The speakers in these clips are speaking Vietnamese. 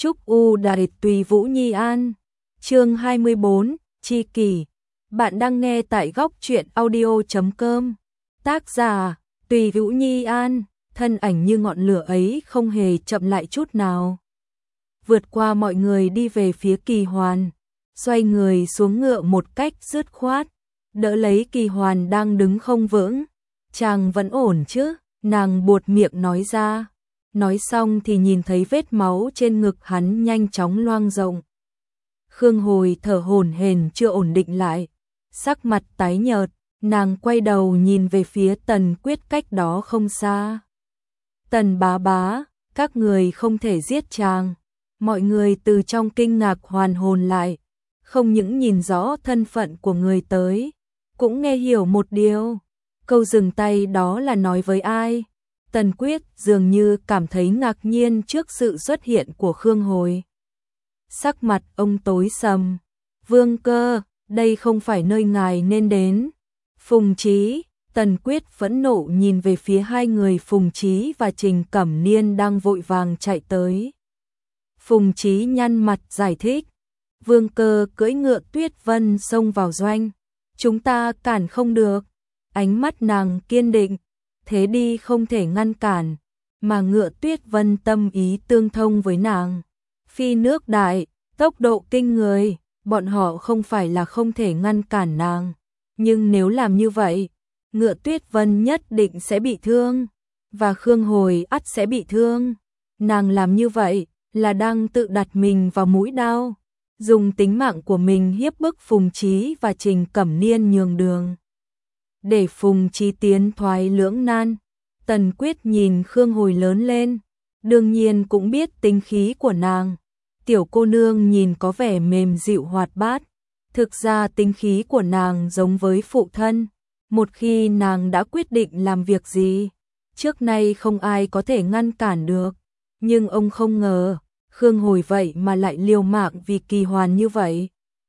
Chúc U Đại Tùy Vũ Nhi An. Chương 24, Chi Kỷ. Bạn đang nghe tại góc truyện audio.com. Tác giả, Tùy Vũ Nhi An. Thân ảnh như ngọn lửa ấy không hề chậm lại chút nào. Vượt qua mọi người đi về phía Kỳ Hoàn, xoay người xuống ngựa một cách dứt khoát, đỡ lấy Kỳ Hoàn đang đứng không vững. Chàng vẫn ổn chứ? Nàng buột miệng nói ra. Nói xong thì nhìn thấy vết máu trên ngực hắn nhanh chóng loang rộng. Khương Hồi thở hổn hển chưa ổn định lại, sắc mặt tái nhợt, nàng quay đầu nhìn về phía Tần Quyết cách đó không xa. Tần bá bá, các người không thể giết chàng. Mọi người từ trong kinh ngạc hoàn hồn lại, không những nhìn rõ thân phận của người tới, cũng nghe hiểu một điều. Câu dừng tay đó là nói với ai? Tần Quyết dường như cảm thấy ngạc nhiên trước sự xuất hiện của Khương Hồi. Sắc mặt ông tối sầm. Vương Cơ, đây không phải nơi ngài nên đến. Phùng Chí, Tần Quyết phẫn nộ nhìn về phía hai người Phùng Chí và Trình Cẩm Niên đang vội vàng chạy tới. Phùng Chí nhăn mặt giải thích. Vương Cơ cưỡi ngựa Tuyết Vân xông vào doanh. Chúng ta cản không được. Ánh mắt nàng kiên định. Thế đi không thể ngăn cản, mà ngựa Tuyết Vân tâm ý tương thông với nàng. Phi nước đại, tốc độ kinh người, bọn họ không phải là không thể ngăn cản nàng. Nhưng nếu làm như vậy, ngựa Tuyết Vân nhất định sẽ bị thương, và Khương Hồi ắt sẽ bị thương. Nàng làm như vậy là đang tự đặt mình vào mũi đao, dùng tính mạng của mình hiếp bức Phùng Chí và Trình Cẩm Niên nhường đường. Để Phùng Chí tiến thoái lưỡng nan, Tần Quyết nhìn Khương Hồi lớn lên, đương nhiên cũng biết tính khí của nàng. Tiểu cô nương nhìn có vẻ mềm dịu hoạt bát, thực ra tính khí của nàng giống với phụ thân. Một khi nàng đã quyết định làm việc gì, trước nay không ai có thể ngăn cản được. Nhưng ông không ngờ, Khương Hồi vậy mà lại liều mạng vì Kỳ Hoàn như vậy.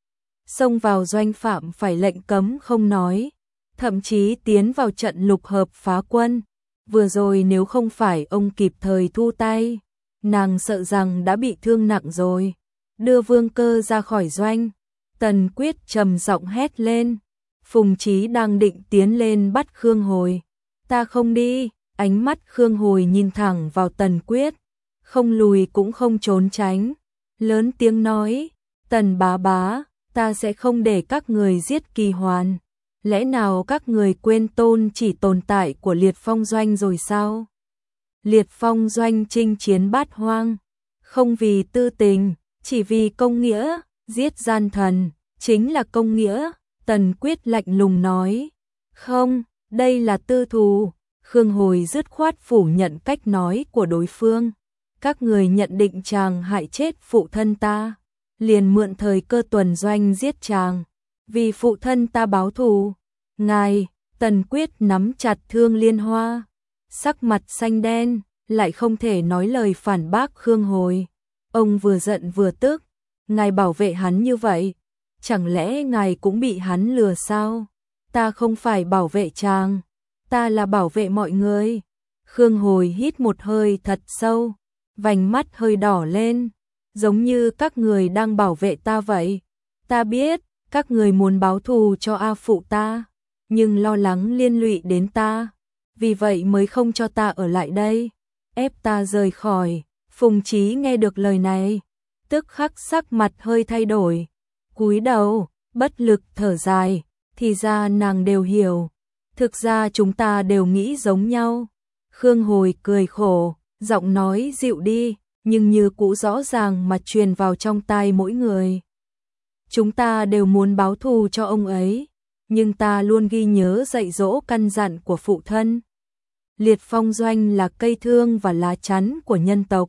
Xông vào doanh phạm phải lệnh cấm không nói, thậm chí tiến vào trận lục hợp phá quân. Vừa rồi nếu không phải ông kịp thời thu tay, nàng sợ rằng đã bị thương nặng rồi. Đưa Vương Cơ ra khỏi doanh, Tần Quyết trầm giọng hét lên. Phùng Chí đang định tiến lên bắt Khương Hồi. Ta không đi. Ánh mắt Khương Hồi nhìn thẳng vào Tần Quyết, không lùi cũng không trốn tránh. Lớn tiếng nói, Tần bá bá, ta sẽ không để các người giết Kỳ Hoàn. Lẽ nào các người quên tôn chỉ tồn tại của Liệt Phong Doanh rồi sao? Liệt Phong Doanh chinh chiến bát hoang, không vì tư tình, chỉ vì công nghĩa, giết gian thần, chính là công nghĩa. Tần Quyết lạnh lùng nói, không, đây là tư thù. Khương Hồi dứt khoát phủ nhận cách nói của đối phương. Các người nhận định chàng hại chết phụ thân ta, liền mượn thời cơ tuần doanh giết chàng, vì phụ thân ta báo thù. Ngài, Tần Quyết nắm chặt Thương Liên Hoa, sắc mặt xanh đen, lại không thể nói lời phản bác Khương Hồi. Ông vừa giận vừa tức, ngài bảo vệ hắn như vậy, chẳng lẽ ngài cũng bị hắn lừa sao? Ta không phải bảo vệ chàng, ta là bảo vệ mọi người. Khương Hồi hít một hơi thật sâu, vành mắt hơi đỏ lên, giống như các người đang bảo vệ ta vậy. Ta biết, các người muốn báo thù cho A phụ ta, nhưng lo lắng liên lụy đến ta, vì vậy mới không cho ta ở lại đây, ép ta rời khỏi. Phùng Chí nghe được lời này, tức khắc sắc mặt hơi thay đổi, cúi đầu, bất lực thở dài, thì ra nàng đều hiểu, thực ra chúng ta đều nghĩ giống nhau. Khương Hồi cười khổ, giọng nói dịu đi, nhưng như cũ rõ ràng mà truyền vào trong tai mỗi người. Chúng ta đều muốn báo thù cho ông ấy, nhưng ta luôn ghi nhớ dạy dỗ căn dặn của phụ thân. Liệt Phong Doanh là cây thương và lá chắn của nhân tộc,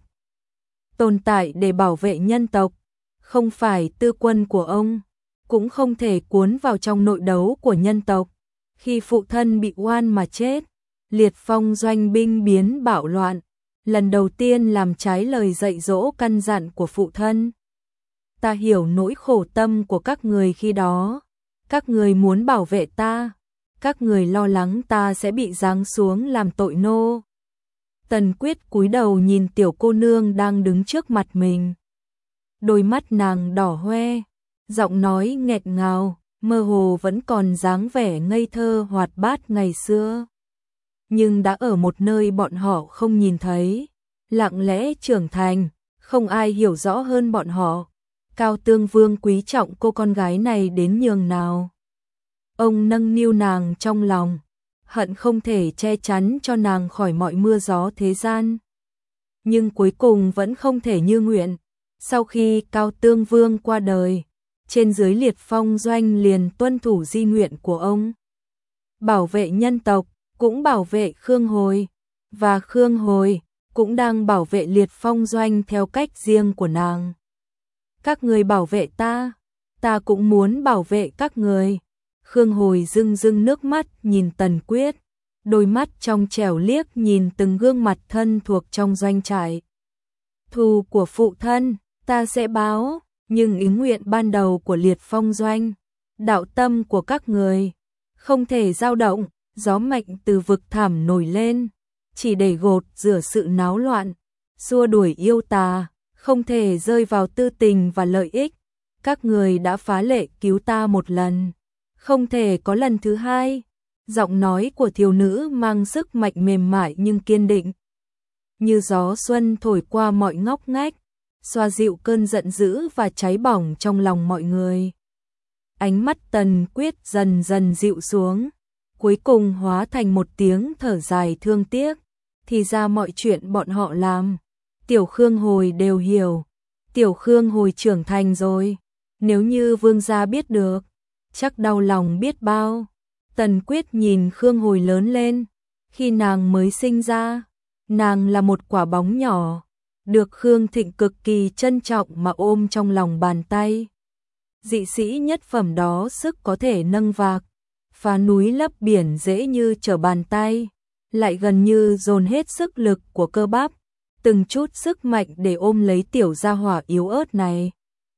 tồn tại để bảo vệ nhân tộc, không phải tư quân của ông, cũng không thể cuốn vào trong nội đấu của nhân tộc. Khi phụ thân bị oan mà chết, Liệt Phong Doanh binh biến bạo loạn, lần đầu tiên làm trái lời dạy dỗ căn dặn của phụ thân. Ta hiểu nỗi khổ tâm của các người khi đó. Các người muốn bảo vệ ta, các người lo lắng ta sẽ bị giáng xuống làm tội nô. Tần Quyết cúi đầu nhìn tiểu cô nương đang đứng trước mặt mình, đôi mắt nàng đỏ hoe, giọng nói nghẹt ngào, mơ hồ vẫn còn dáng vẻ ngây thơ hoạt bát ngày xưa. Nhưng đã ở một nơi bọn họ không nhìn thấy, lặng lẽ trưởng thành, không ai hiểu rõ hơn bọn họ. Cao Tương Vương quý trọng cô con gái này đến nhường nào. Ông nâng niu nàng trong lòng, hận không thể che chắn cho nàng khỏi mọi mưa gió thế gian. Nhưng cuối cùng vẫn không thể như nguyện. Sau khi Cao Tương Vương qua đời, trên dưới Liệt Phong Doanh liền tuân thủ di nguyện của ông. Bảo vệ nhân tộc, cũng bảo vệ Khương Hồi, và Khương Hồi cũng đang bảo vệ Liệt Phong Doanh theo cách riêng của nàng. Các người bảo vệ ta cũng muốn bảo vệ các người. Khương Hồi rưng rưng nước mắt nhìn Tần Quyết, đôi mắt trong trẻo liếc nhìn từng gương mặt thân thuộc trong doanh trại. Thù của phụ thân, ta sẽ báo, nhưng ý nguyện ban đầu của Liệt Phong Doanh, đạo tâm của các người, không thể dao động. Gió mạnh từ vực thẳm nổi lên, chỉ để gột rửa sự náo loạn, xua đuổi yêu tà, không thể rơi vào tư tình và lợi ích. Các người đã phá lệ cứu ta một lần, không thể có lần thứ hai. Giọng nói của thiếu nữ mang sức mạnh mềm mại nhưng kiên định, như gió xuân thổi qua mọi ngóc ngách, xoa dịu cơn giận dữ và cháy bỏng trong lòng mọi người. Ánh mắt Tần Quyết dần dần dịu xuống, cuối cùng hóa thành một tiếng thở dài thương tiếc. Thì ra mọi chuyện bọn họ làm, Tiểu Khương Hồi đều hiểu. Tiểu Khương Hồi trưởng thành rồi, nếu như vương gia biết được, chắc đau lòng biết bao. Tần Quyết nhìn Khương Hồi lớn lên, khi nàng mới sinh ra, nàng là một quả bóng nhỏ, được Khương Thịnh cực kỳ trân trọng mà ôm trong lòng bàn tay. Dị sĩ nhất phẩm đó sức có thể nâng vạc, phá núi lấp biển dễ như trở bàn tay, lại gần như dồn hết sức lực của cơ bắp, từng chút sức mạnh để ôm lấy tiểu gia hỏa yếu ớt này.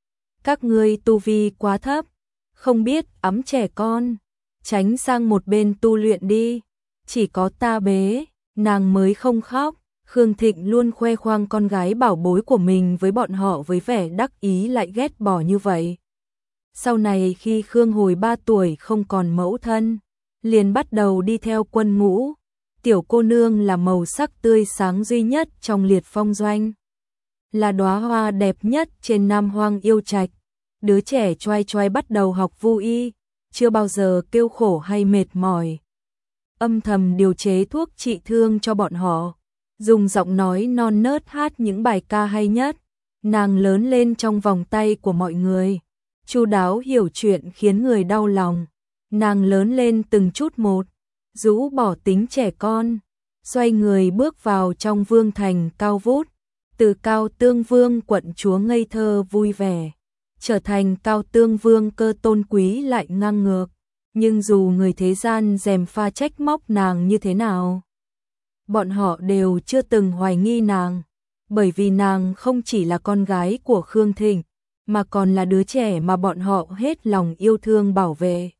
Các ngươi tu vi quá thấp, không biết ẵm trẻ con, tránh sang một bên tu luyện đi, chỉ có ta bế, nàng mới không khóc. Khương Thịnh luôn khoe khoang con gái bảo bối của mình với bọn họ với vẻ đắc ý lại ghét bỏ như vậy. Sau này khi Khương Hồi 3 tuổi không còn mẫu thân, liền bắt đầu đi theo quân ngũ. Tiểu cô nương là màu sắc tươi sáng duy nhất trong Liệt Phong Doanh, là đóa hoa đẹp nhất trên Nam Hoang Yêu Trạch. Đứa trẻ choai choai bắt đầu học vu y, chưa bao giờ kêu khổ hay mệt mỏi. Âm thầm điều chế thuốc trị thương cho bọn họ, dùng giọng nói non nớt hát những bài ca hay nhất. Nàng lớn lên trong vòng tay của mọi người, chu đáo hiểu chuyện khiến người đau lòng. Nàng lớn lên từng chút một, rũ bỏ tính trẻ con, xoay người bước vào trong vương thành cao vút, từ Cao Tương Vương quận chúa ngây thơ vui vẻ, trở thành Cao Tương Vương cơ tôn quý lại ngang ngược. Nhưng dù người thế gian gièm pha trách móc nàng như thế nào, bọn họ đều chưa từng hoài nghi nàng, bởi vì nàng không chỉ là con gái của Khương Thịnh, mà còn là đứa trẻ mà bọn họ hết lòng yêu thương bảo vệ.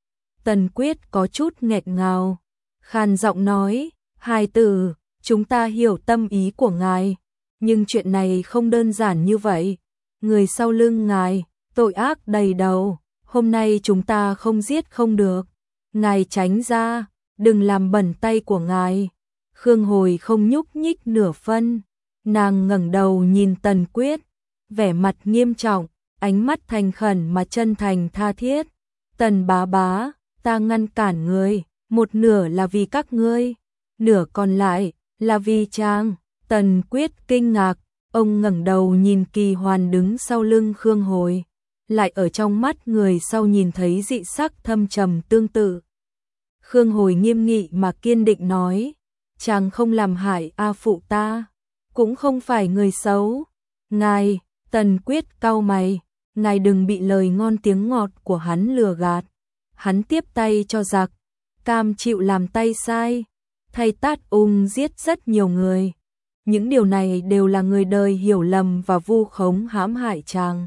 Tần Quyết có chút nghẹt ngào, khàn giọng nói, hài tử, chúng ta hiểu tâm ý của ngài, nhưng chuyện này không đơn giản như vậy. Người sau lưng ngài, tội ác đầy đầu, hôm nay chúng ta không giết không được. Ngài tránh ra, đừng làm bẩn tay của ngài. Khương Hồi không nhúc nhích nửa phân, nàng ngẩng đầu nhìn Tần Quyết, vẻ mặt nghiêm trọng, ánh mắt thành khẩn mà chân thành tha thiết. Tần bá bá, ta ngăn cản ngươi, một nửa là vì các ngươi, nửa còn lại là vì chàng. Tần Quyết kinh ngạc, ông ngẩng đầu nhìn Kỳ Hoàn đứng sau lưng Khương Hồi, lại ở trong mắt người sau nhìn thấy dị sắc thâm trầm tương tự. Khương Hồi nghiêm nghị mà kiên định nói, chàng không làm hại A phụ ta, cũng không phải người xấu. Ngài, Tần Quyết cau mày, ngài đừng bị lời ngon tiếng ngọt của hắn lừa gạt. Hắn tiếp tay cho giặc, cam chịu làm tay sai, thay tát giết rất nhiều người. Những điều này đều là người đời hiểu lầm và vu khống hãm hại chàng.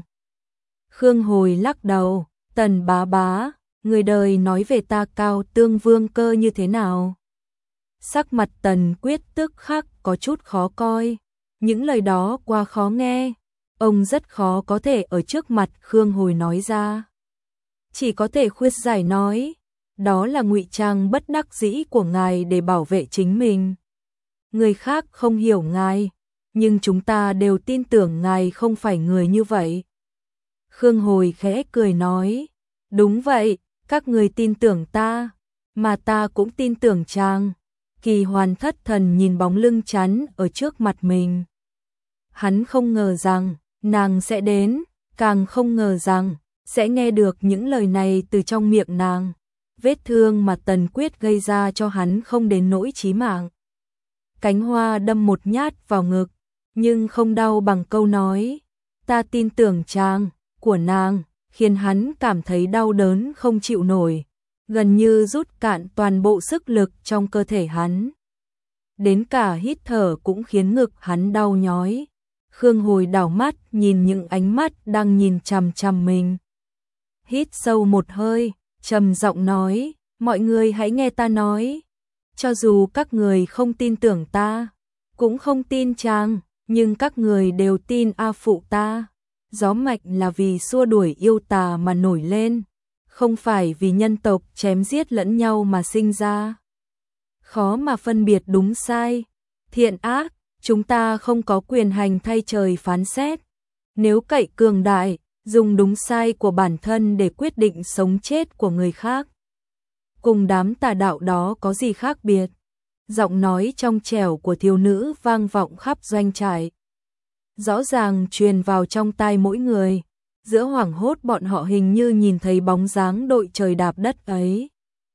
Khương Hồi lắc đầu, Tần bá bá, người đời nói về ta Cao Tương Vương cơ như thế nào? Sắc mặt Tần Quyết tức khắc có chút khó coi, những lời đó quá khó nghe, ông rất khó có thể ở trước mặt Khương Hồi nói ra. Chỉ có thể khuyết giải nói, đó là ngụy trang bất đắc dĩ của ngài để bảo vệ chính mình. Người khác không hiểu ngài, nhưng chúng ta đều tin tưởng ngài không phải người như vậy. Khương Hồi khẽ cười nói, đúng vậy, các người tin tưởng ta, mà ta cũng tin tưởng chàng. Kỳ Hoàn thất thần nhìn bóng lưng chắn ở trước mặt mình. Hắn không ngờ rằng nàng sẽ đến, càng không ngờ rằng sẽ nghe được những lời này từ trong miệng nàng. Vết thương mà Tần Quyết gây ra cho hắn không đến nỗi chí mạng. Cánh hoa đâm một nhát vào ngực, nhưng không đau bằng câu nói, ta tin tưởng chàng, của nàng, khiến hắn cảm thấy đau đớn không chịu nổi, gần như rút cạn toàn bộ sức lực trong cơ thể hắn. Đến cả hít thở cũng khiến ngực hắn đau nhói. Khương Hồi đảo mắt nhìn những ánh mắt đang nhìn chằm chằm mình. Hít sâu một hơi, trầm giọng nói, mọi người hãy nghe ta nói. Cho dù các người không tin tưởng ta, cũng không tin chàng, nhưng các người đều tin A Phụ ta. Gió mạch là vì xua đuổi yêu tà mà nổi lên, không phải vì nhân tộc chém giết lẫn nhau mà sinh ra. Khó mà phân biệt đúng sai, thiện ác, chúng ta không có quyền hành thay trời phán xét. Nếu cậy cường đại, dùng đúng sai của bản thân để quyết định sống chết của người khác, cùng đám tà đạo đó có gì khác biệt? Giọng nói trong trẻo của thiếu nữ vang vọng khắp doanh trại, rõ ràng truyền vào trong tai mỗi người. Giữa hoảng hốt bọn họ hình như nhìn thấy bóng dáng đội trời đạp đất ấy.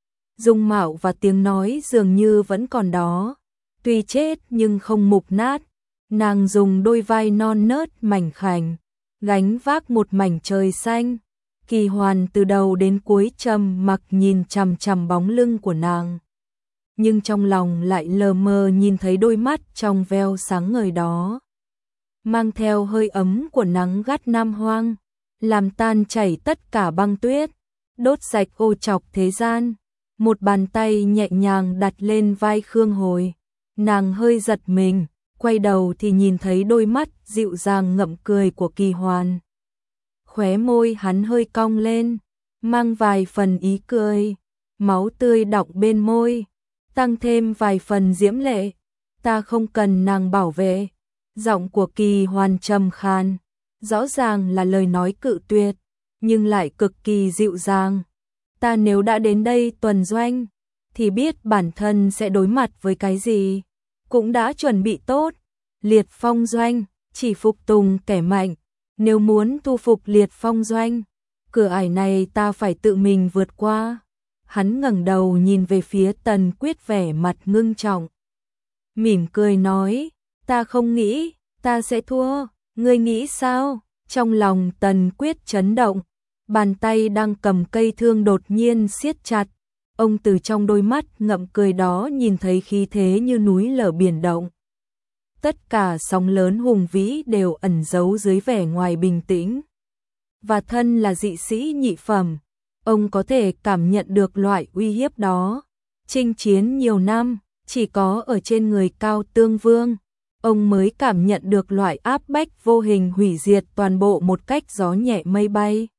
Dung mạo và tiếng nói dường như vẫn còn đó, tuy chết nhưng không mục nát. Nàng dùng đôi vai non nớt mảnh khảnh, gánh vác một mảnh trời xanh. Kỳ Hoàn từ đầu đến cuối trầm mặc nhìn chằm chằm bóng lưng của nàng, nhưng trong lòng lại lờ mờ nhìn thấy đôi mắt trong veo sáng ngời đó, mang theo hơi ấm của nắng gắt Nam Hoang, làm tan chảy tất cả băng tuyết, đốt sạch ô trọc thế gian. Một bàn tay nhẹ nhàng đặt lên vai Khương Hồi, nàng hơi giật mình, quay đầu thì nhìn thấy đôi mắt dịu dàng ngậm cười của Kỳ Hoàn. Khóe môi hắn hơi cong lên, mang vài phần ý cười, máu tươi đọng bên môi, tăng thêm vài phần diễm lệ. Ta không cần nàng bảo vệ. Giọng của Kỳ Hoàn trầm khan, rõ ràng là lời nói cự tuyệt, nhưng lại cực kỳ dịu dàng. Ta nếu đã đến đây tuần doanh, thì biết bản thân sẽ đối mặt với cái gì, cũng đã chuẩn bị tốt. Liệt Phong doanh, chỉ phục tùng kẻ mạnh. Nếu muốn thu phục Liệt Phong doanh, cửa ải này ta phải tự mình vượt qua. Hắn ngẩng đầu nhìn về phía Tần Quyết vẻ mặt ngưng trọng, mỉm cười nói, ta không nghĩ ta sẽ thua, ngươi nghĩ sao? Trong lòng Tần Quyết chấn động, bàn tay đang cầm cây thương đột nhiên siết chặt. Ông từ trong đôi mắt ngậm cười đó nhìn thấy khí thế như núi lở biển động. Tất cả sóng lớn hùng vĩ đều ẩn giấu dưới vẻ ngoài bình tĩnh. Và thân là dị sĩ nhị phẩm, ông có thể cảm nhận được loại uy hiếp đó. Chinh chiến nhiều năm, chỉ có ở trên người Cao Tương Vương, ông mới cảm nhận được loại áp bách vô hình hủy diệt toàn bộ một cách gió nhẹ mây bay.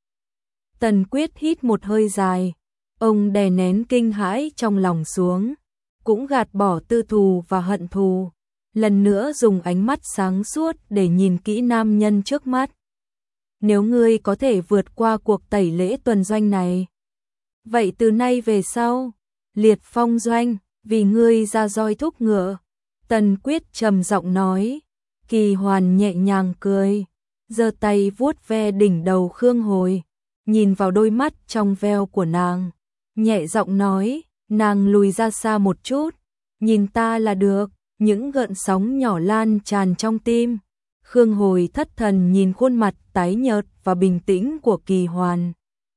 Tần Quyết hít một hơi dài, ông đè nén kinh hãi trong lòng xuống, cũng gạt bỏ tư thù và hận thù, lần nữa dùng ánh mắt sáng suốt để nhìn kỹ nam nhân trước mắt. Nếu ngươi có thể vượt qua cuộc tẩy lễ tuần doanh này, vậy từ nay về sau, Liệt Phong doanh, vì ngươi ra roi thúc ngựa. Tần Quyết trầm giọng nói. Kỳ Hoàn nhẹ nhàng cười, giơ tay vuốt ve đỉnh đầu Khương Hồi, nhìn vào đôi mắt trong veo của nàng, nhẹ giọng nói, nàng lùi ra xa một chút, nhìn ta là được. Những gợn sóng nhỏ lan tràn trong tim. Khương Hồi thất thần nhìn khuôn mặt tái nhợt và bình tĩnh của Kỳ Hoàn.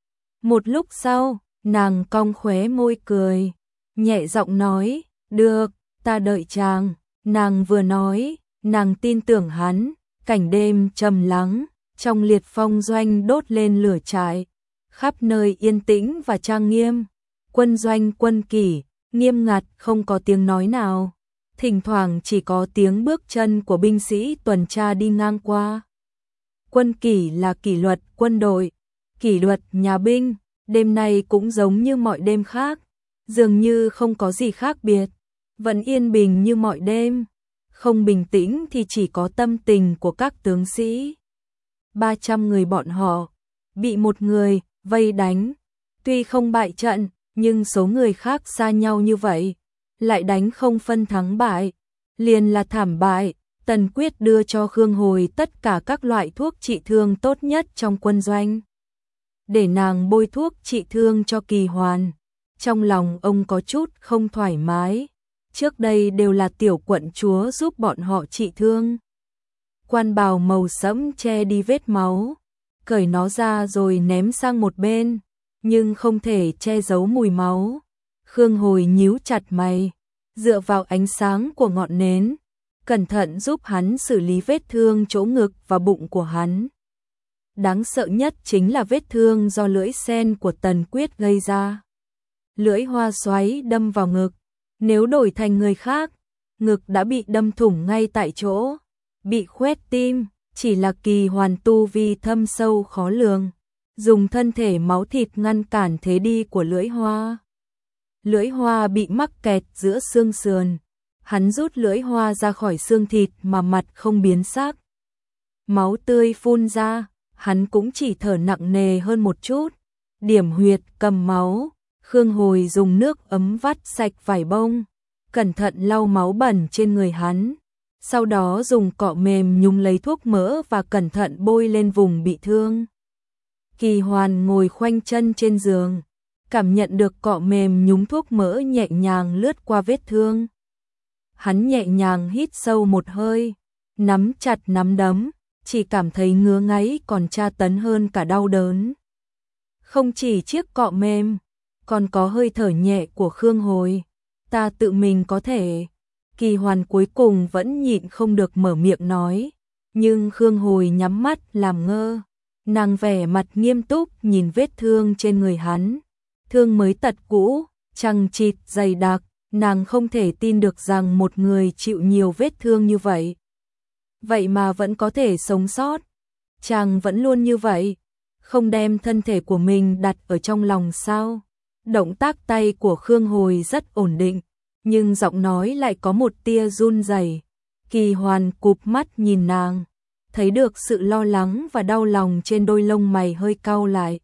Một lúc sau, nàng cong khóe môi cười, nhẹ giọng nói, được, ta đợi chàng. Nàng vừa nói, nàng tin tưởng hắn. Cảnh đêm trầm lắng, trong Liệt Phong doanh đốt lên lửa trại, khắp nơi yên tĩnh và trang nghiêm. Quân doanh quân kỷ, nghiêm ngặt không có tiếng nói nào. Thỉnh thoảng chỉ có tiếng bước chân của binh sĩ tuần tra đi ngang qua. Quân kỷ là kỷ luật quân đội, kỷ luật nhà binh, đêm nay cũng giống như mọi đêm khác, dường như không có gì khác biệt, vẫn yên bình như mọi đêm, không bình tĩnh thì chỉ có tâm tình của các tướng sĩ. 300 người bọn họ bị một người vây đánh, tuy không bại trận, nhưng số người khác xa nhau như vậy, lại đánh không phân thắng bại, liền là thảm bại. Tần Quyết đưa cho Khương Hồi tất cả các loại thuốc trị thương tốt nhất trong quân doanh, để nàng bôi thuốc trị thương cho Kỳ Hoàn. Trong lòng ông có chút không thoải mái, trước đây đều là tiểu quận chúa giúp bọn họ trị thương. Quan bào màu sẫm che đi vết máu, cởi nó ra rồi ném sang một bên, nhưng không thể che giấu mùi máu. Khương Hồi nhíu chặt mày, dựa vào ánh sáng của ngọn nến, cẩn thận giúp hắn xử lý vết thương chỗ ngực và bụng của hắn. Đáng sợ nhất chính là vết thương do lưỡi sen của Tần Quyết gây ra. Lưỡi hoa xoáy đâm vào ngực, nếu đổi thành người khác, ngực đã bị đâm thủng ngay tại chỗ, bị khoét tim. Chỉ là Kỳ Hoàn tu vi thâm sâu khó lường, dùng thân thể máu thịt ngăn cản thế đi của lưỡi hoa. Lưỡi hoa bị mắc kẹt giữa xương sườn, hắn rút lưỡi hoa ra khỏi xương thịt mà mặt không biến sắc. Máu tươi phun ra, hắn cũng chỉ thở nặng nề hơn một chút. Điểm huyệt cầm máu, Khương Hồi dùng nước ấm vắt sạch vải bông, cẩn thận lau máu bẩn trên người hắn. Sau đó dùng cọ mềm nhúng lấy thuốc mỡ và cẩn thận bôi lên vùng bị thương. Kỳ Hoàn ngồi khoanh chân trên giường, cảm nhận được cọ mềm nhúng thuốc mỡ nhẹ nhàng lướt qua vết thương. Hắn nhẹ nhàng hít sâu một hơi, nắm chặt nắm đấm, chỉ cảm thấy ngứa ngáy còn tra tấn hơn cả đau đớn. Không chỉ chiếc cọ mềm, còn có hơi thở nhẹ của Khương Hồi. Ta tự mình có thể. Kỳ Hoàn cuối cùng vẫn nhịn không được mở miệng nói, nhưng Khương Hồi nhắm mắt làm ngơ. Nàng vẻ mặt nghiêm túc nhìn vết thương trên người hắn, thương mới tật cũ, chằng chịt dày đặc, nàng không thể tin được rằng một người chịu nhiều vết thương như vậy, vậy mà vẫn có thể sống sót. Chàng vẫn luôn như vậy, không đem thân thể của mình đặt ở trong lòng sao? Động tác tay của Khương Hồi rất ổn định, nhưng giọng nói lại có một tia run rẩy. Kỳ Hoàn cụp mắt nhìn nàng, thấy được sự lo lắng và đau lòng trên đôi lông mày hơi cau lại.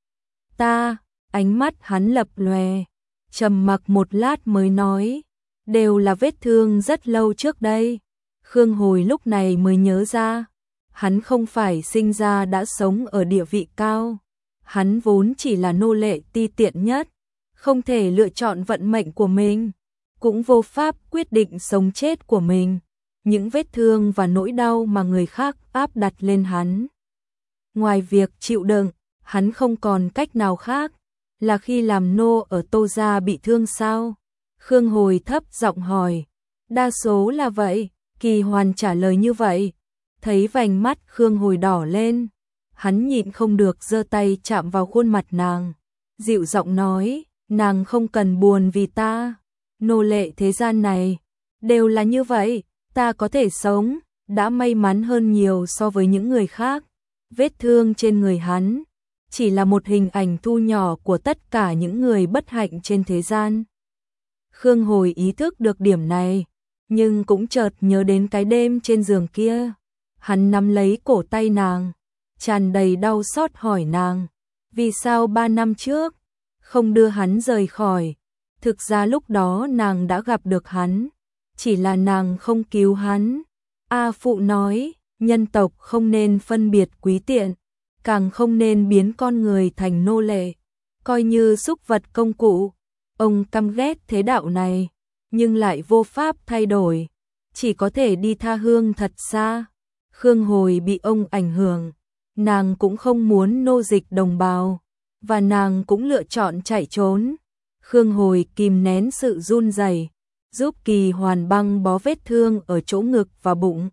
Ta, ánh mắt hắn lập lòe, trầm mặc một lát mới nói, đều là vết thương rất lâu trước đây. Khương Hồi lúc này mới nhớ ra, hắn không phải sinh ra đã sống ở địa vị cao, hắn vốn chỉ là nô lệ ti tiện nhất, không thể lựa chọn vận mệnh của mình, cũng vô pháp quyết định sống chết của mình. Những vết thương và nỗi đau mà người khác áp đặt lên hắn, ngoài việc chịu đựng, hắn không còn cách nào khác. Là khi làm nô ở Tô gia bị thương sao? Khương Hồi thấp giọng hỏi. Đa số là vậy, Kỳ Hoàn trả lời như vậy. Thấy vành mắt Khương Hồi đỏ lên, hắn nhịn không được giơ tay chạm vào khuôn mặt nàng, dịu giọng nói, nàng không cần buồn vì ta, nô lệ thế gian này đều là như vậy, ta có thể sống, đã may mắn hơn nhiều so với những người khác. Vết thương trên người hắn chỉ là một hình ảnh thu nhỏ của tất cả những người bất hạnh trên thế gian. Khương Hồi ý thức được điểm này, nhưng cũng chợt nhớ đến cái đêm trên giường kia. Hắn nắm lấy cổ tay nàng, tràn đầy đau xót hỏi nàng, vì sao 3 năm trước không đưa hắn rời khỏi? Thực ra lúc đó nàng đã gặp được hắn, chỉ là nàng không cứu hắn. A Phụ nói, nhân tộc không nên phân biệt quý tiện, càng không nên biến con người thành nô lệ, coi như súc vật công cụ. Ông căm ghét thế đạo này, nhưng lại vô pháp thay đổi, chỉ có thể đi tha hương thật xa. Khương Hồi bị ông ảnh hưởng, nàng cũng không muốn nô dịch đồng bào, và nàng cũng lựa chọn chạy trốn. Khương Hồi kìm nén sự run rẩy, giúp Kỳ Hoàn băng bó vết thương ở chỗ ngực và bụng.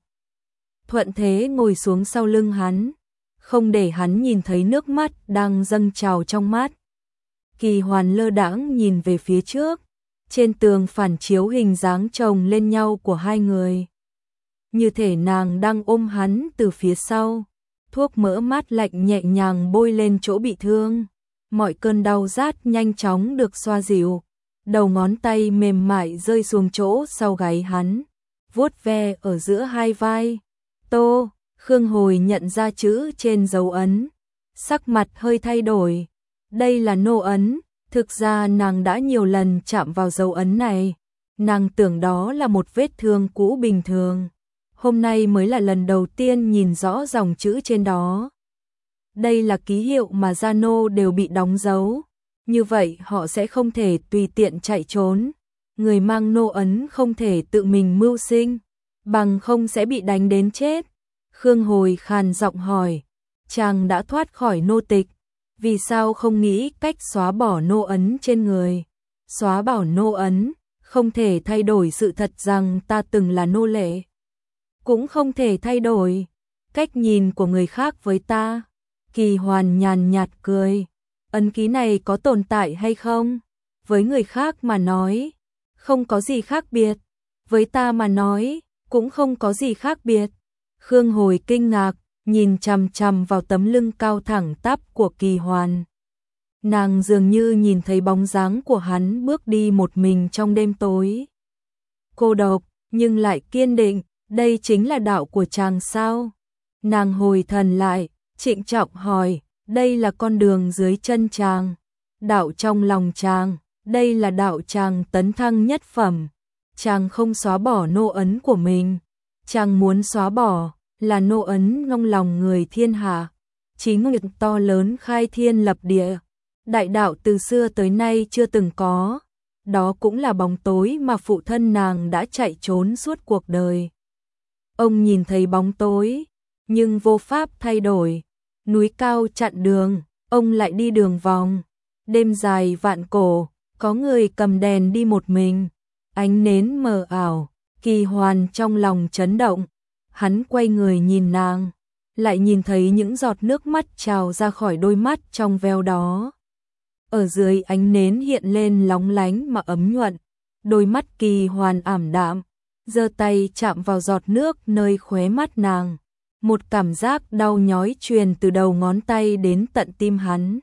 Thuận thế ngồi xuống sau lưng hắn, không để hắn nhìn thấy nước mắt đang dâng trào trong mắt. Kỳ Hoàn lơ đãng nhìn về phía trước, trên tường phản chiếu hình dáng chồng lên nhau của hai người, như thể nàng đang ôm hắn từ phía sau. thuốc mỡ mát lạnh nhẹ nhàng bôi lên chỗ bị thương. Mọi cơn đau rát nhanh chóng được xoa dịu. Đầu ngón tay mềm mại rơi xuống chỗ sau gáy hắn, vuốt ve ở giữa hai vai. Tô, Khương Hồi nhận ra chữ trên dấu ấn, sắc mặt hơi thay đổi. Đây là nô ấn, thực ra nàng đã nhiều lần chạm vào dấu ấn này. Nàng tưởng đó là một vết thương cũ bình thường. Hôm nay mới là lần đầu tiên nhìn rõ dòng chữ trên đó. Đây là ký hiệu mà gia nô đều bị đóng dấu. Như vậy họ sẽ không thể tùy tiện chạy trốn. Người mang nô ấn không thể tự mình mưu sinh, bằng không sẽ bị đánh đến chết. Khương Hồi khàn giọng hỏi, chàng đã thoát khỏi nô tịch, vì sao không nghĩ cách xóa bỏ nô ấn trên người? Xóa bỏ nô ấn, không thể thay đổi sự thật rằng ta từng là nô lệ. Cũng không thể thay đổi cách nhìn của người khác với ta. Kỳ Hoàn nhàn nhạt cười, ấn ký này có tồn tại hay không? Với người khác mà nói, không có gì khác biệt. Với ta mà nói, cũng không có gì khác biệt. Khương Hồi kinh ngạc, nhìn chằm chằm vào tấm lưng cao thẳng tắp của Kỳ Hoàn. Nàng dường như nhìn thấy bóng dáng của hắn bước đi một mình trong đêm tối. Cô độc, nhưng lại kiên định, đây chính là đạo của chàng sao? Nàng hồi thần lại, trịnh trọng hỏi, đây là con đường dưới chân chàng, đạo trong lòng chàng, đây là đạo chàng tấn thăng nhất phẩm. Chàng không xóa bỏ nô ấn của mình, chàng muốn xóa bỏ là nô ấn trong lòng người thiên hạ. Chí nguyện to lớn khai thiên lập địa, đại đạo từ xưa tới nay chưa từng có. Đó cũng là bóng tối mà phụ thân nàng đã chạy trốn suốt cuộc đời. Ông nhìn thấy bóng tối, nhưng vô pháp thay đổi. Núi cao chặn đường, ông lại đi đường vòng. Đêm dài vạn cổ, có người cầm đèn đi một mình. Ánh nến mờ ảo, Kỳ Hoàn trong lòng chấn động. Hắn quay người nhìn nàng, lại nhìn thấy những giọt nước mắt trào ra khỏi đôi mắt trong veo đó. Ở dưới ánh nến hiện lên lóng lánh mà ấm nhuận. Đôi mắt Kỳ Hoàn ảm đạm, giơ tay chạm vào giọt nước nơi khóe mắt nàng. Một cảm giác đau nhói truyền từ đầu ngón tay đến tận tim hắn.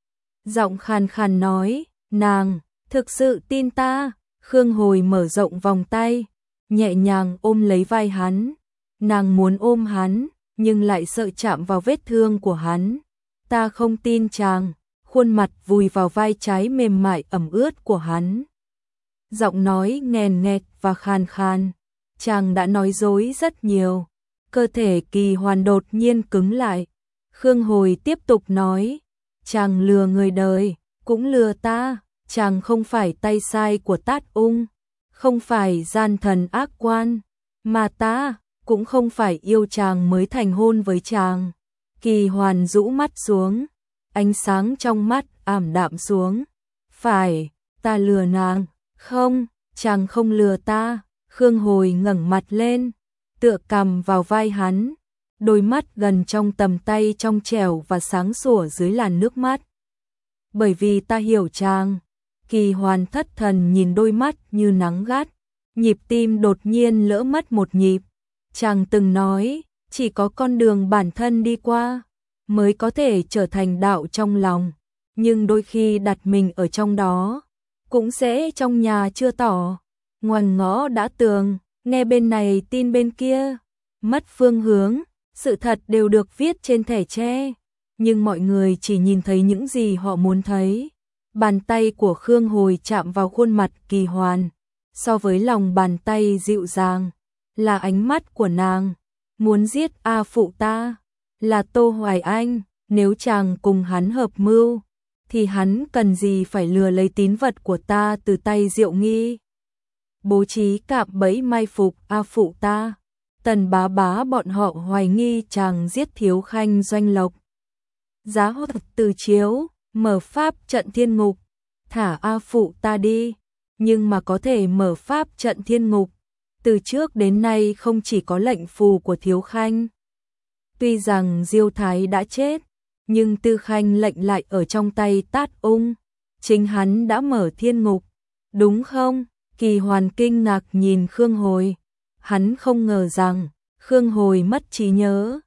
Giọng khàn khàn nói, nàng, thực sự tin ta. Khương Hồi mở rộng vòng tay, nhẹ nhàng ôm lấy vai hắn. Nàng muốn ôm hắn, nhưng lại sợ chạm vào vết thương của hắn. Ta không tin chàng. Khuôn mặt vùi vào vai trái mềm mại ẩm ướt của hắn. Giọng nói nghèn nghẹt và khàn khàn. Chàng đã nói dối rất nhiều. Cơ thể Kỳ Hoàn đột nhiên cứng lại. Khương Hồi tiếp tục nói, chàng lừa người đời, cũng lừa ta. Chàng không phải tay sai của Tát Ung, không phải gian thần ác quan, mà ta cũng không phải yêu chàng mới thành hôn với chàng. Kỳ Hoàn rũ mắt xuống, ánh sáng trong mắt ảm đạm xuống. Phải, ta lừa nàng. Không, chàng không lừa ta. Khương Hồi ngẩng mặt lên, tựa cằm vào vai hắn, đôi mắt gần trong tầm tay trong trẻo và sáng sủa dưới làn nước mắt. Bởi vì ta hiểu chàng. Kỳ Hoàn thất thần nhìn đôi mắt như nắng gắt, nhịp tim đột nhiên lỡ mất một nhịp. Chàng từng nói, chỉ có con đường bản thân đi qua mới có thể trở thành đạo trong lòng, nhưng đôi khi đặt mình ở trong đó, cũng sẽ trong nhà chưa tỏ, ngoằn ngõ đã tường, nghe bên này tin bên kia, mất phương hướng. Sự thật đều được viết trên thẻ tre, nhưng mọi người chỉ nhìn thấy những gì họ muốn thấy. Bàn tay của Khương Hồi chạm vào khuôn mặt Kỳ Hoàn, so với lòng bàn tay dịu dàng, là ánh mắt của nàng. Muốn giết A phụ ta, là Tô Hoài Anh, nếu chàng cùng hắn hợp mưu, thì hắn cần gì phải lừa lấy tín vật của ta từ tay Diệu Nghi. Bố trí cạm bẫy mai phục A phụ ta. Tần bá bá bọn họ hoài nghi chàng giết Thiếu Khanh Doanh Lộc. Giá hốt từ chiếu, mở pháp trận thiên ngục, thả A phụ ta đi. Nhưng mà có thể mở pháp trận thiên ngục, từ trước đến nay không chỉ có lệnh phù của Thiếu Khanh. Tuy rằng Diêu Thái đã chết, nhưng Tư Khanh lệnh lại ở trong tay Tát Ung. Chính hắn đã mở thiên ngục, đúng không? Kỳ Hoàn kinh ngạc nhìn Khương Hồi. Hắn không ngờ rằng Khương Hồi mất trí nhớ.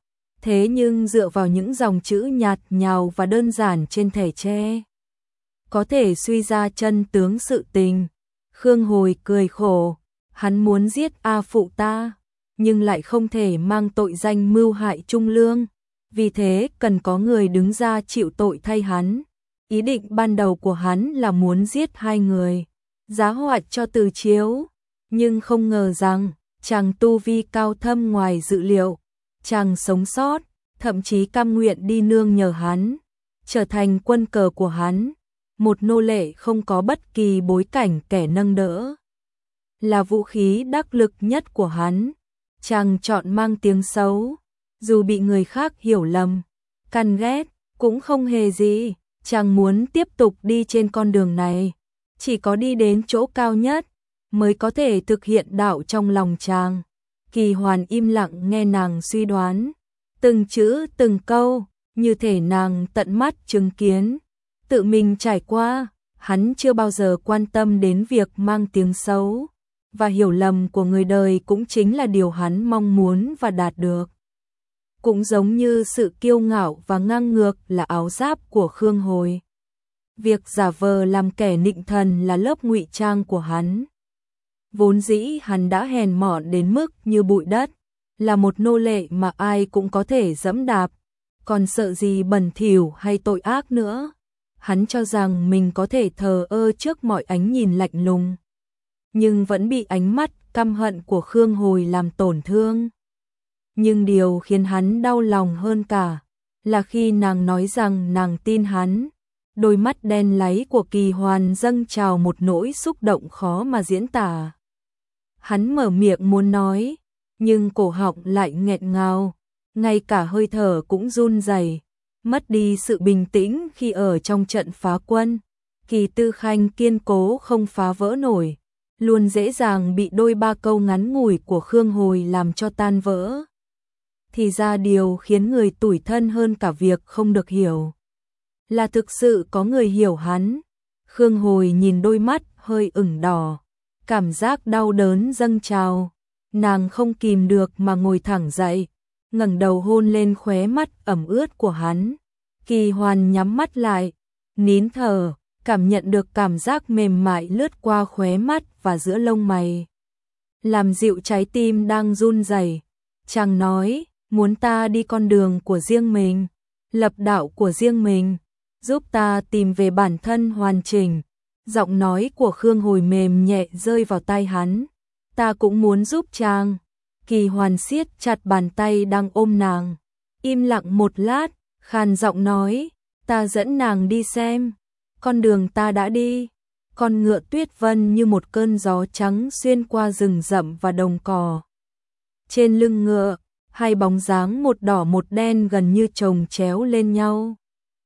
Thế nhưng dựa vào những dòng chữ nhạt nhào và đơn giản trên thẻ tre, có thể suy ra chân tướng sự tình. Khương Hồi cười khổ, hắn muốn giết A Phụ ta, nhưng lại không thể mang tội danh mưu hại Trung Lương, vì thế cần có người đứng ra chịu tội thay hắn. Ý định ban đầu của hắn là muốn giết hai người, giá họa cho Từ Chiếu, nhưng không ngờ rằng chàng tu vi cao thâm ngoài dự liệu, chàng sống sót, thậm chí cam nguyện đi nương nhờ hắn, trở thành quân cờ của hắn, một nô lệ không có bất kỳ bối cảnh kẻ nâng đỡ, là vũ khí đắc lực nhất của hắn. Chàng chọn mang tiếng xấu, dù bị người khác hiểu lầm, căm ghét, cũng không hề gì, chàng muốn tiếp tục đi trên con đường này, chỉ có đi đến chỗ cao nhất mới có thể thực hiện đạo trong lòng chàng. Kỳ Hoàn im lặng nghe nàng suy đoán, từng chữ từng câu, như thể nàng tận mắt chứng kiến, tự mình trải qua. Hắn chưa bao giờ quan tâm đến việc mang tiếng xấu, và hiểu lầm của người đời cũng chính là điều hắn mong muốn và đạt được. Cũng giống như sự kiêu ngạo và ngang ngược là áo giáp của Khương Hồi. Việc giả vờ làm kẻ nịnh thần là lớp ngụy trang của hắn. Vốn dĩ hắn đã hèn mọn đến mức như bụi đất, là một nô lệ mà ai cũng có thể dẫm đạp, còn sợ gì bẩn thỉu hay tội ác nữa. Hắn cho rằng mình có thể thờ ơ trước mọi ánh nhìn lạnh lùng, nhưng vẫn bị ánh mắt căm hận của Khương Hồi làm tổn thương. Nhưng điều khiến hắn đau lòng hơn cả là khi nàng nói rằng nàng tin hắn, đôi mắt đen láy của Kỳ Hoàn dâng trào một nỗi xúc động khó mà diễn tả. Hắn mở miệng muốn nói, nhưng cổ họng lại nghẹn ngào, ngay cả hơi thở cũng run rẩy, mất đi sự bình tĩnh khi ở trong trận phá quân. Kỳ Tư Khanh kiên cố không phá vỡ nổi, luôn dễ dàng bị đôi ba câu ngắn ngủi của Khương Hồi làm cho tan vỡ. Thì ra điều khiến người tủi thân hơn cả việc không được hiểu là thực sự có người hiểu hắn. Khương Hồi nhìn đôi mắt hơi ửng đỏ, cảm giác đau đớn dâng trào, nàng không kìm được mà ngồi thẳng dậy, ngẩng đầu hôn lên khóe mắt ẩm ướt của hắn. Kỳ Hoàn nhắm mắt lại, nín thở, cảm nhận được cảm giác mềm mại lướt qua khóe mắt và giữa lông mày, làm dịu trái tim đang run rẩy. Chàng nói, muốn ta đi con đường của riêng mình, lập đạo của riêng mình, giúp ta tìm về bản thân hoàn chỉnh. Giọng nói của Khương Hồi mềm nhẹ rơi vào tai hắn. Ta cũng muốn giúp chàng. Kỳ Hoàn siết chặt bàn tay đang ôm nàng, im lặng một lát, khàn giọng nói, ta dẫn nàng đi xem con đường ta đã đi. Con ngựa Tuyết Vân như một cơn gió trắng xuyên qua rừng rậm và đồng cỏ. Trên lưng ngựa, hai bóng dáng một đỏ một đen gần như chồng chéo lên nhau.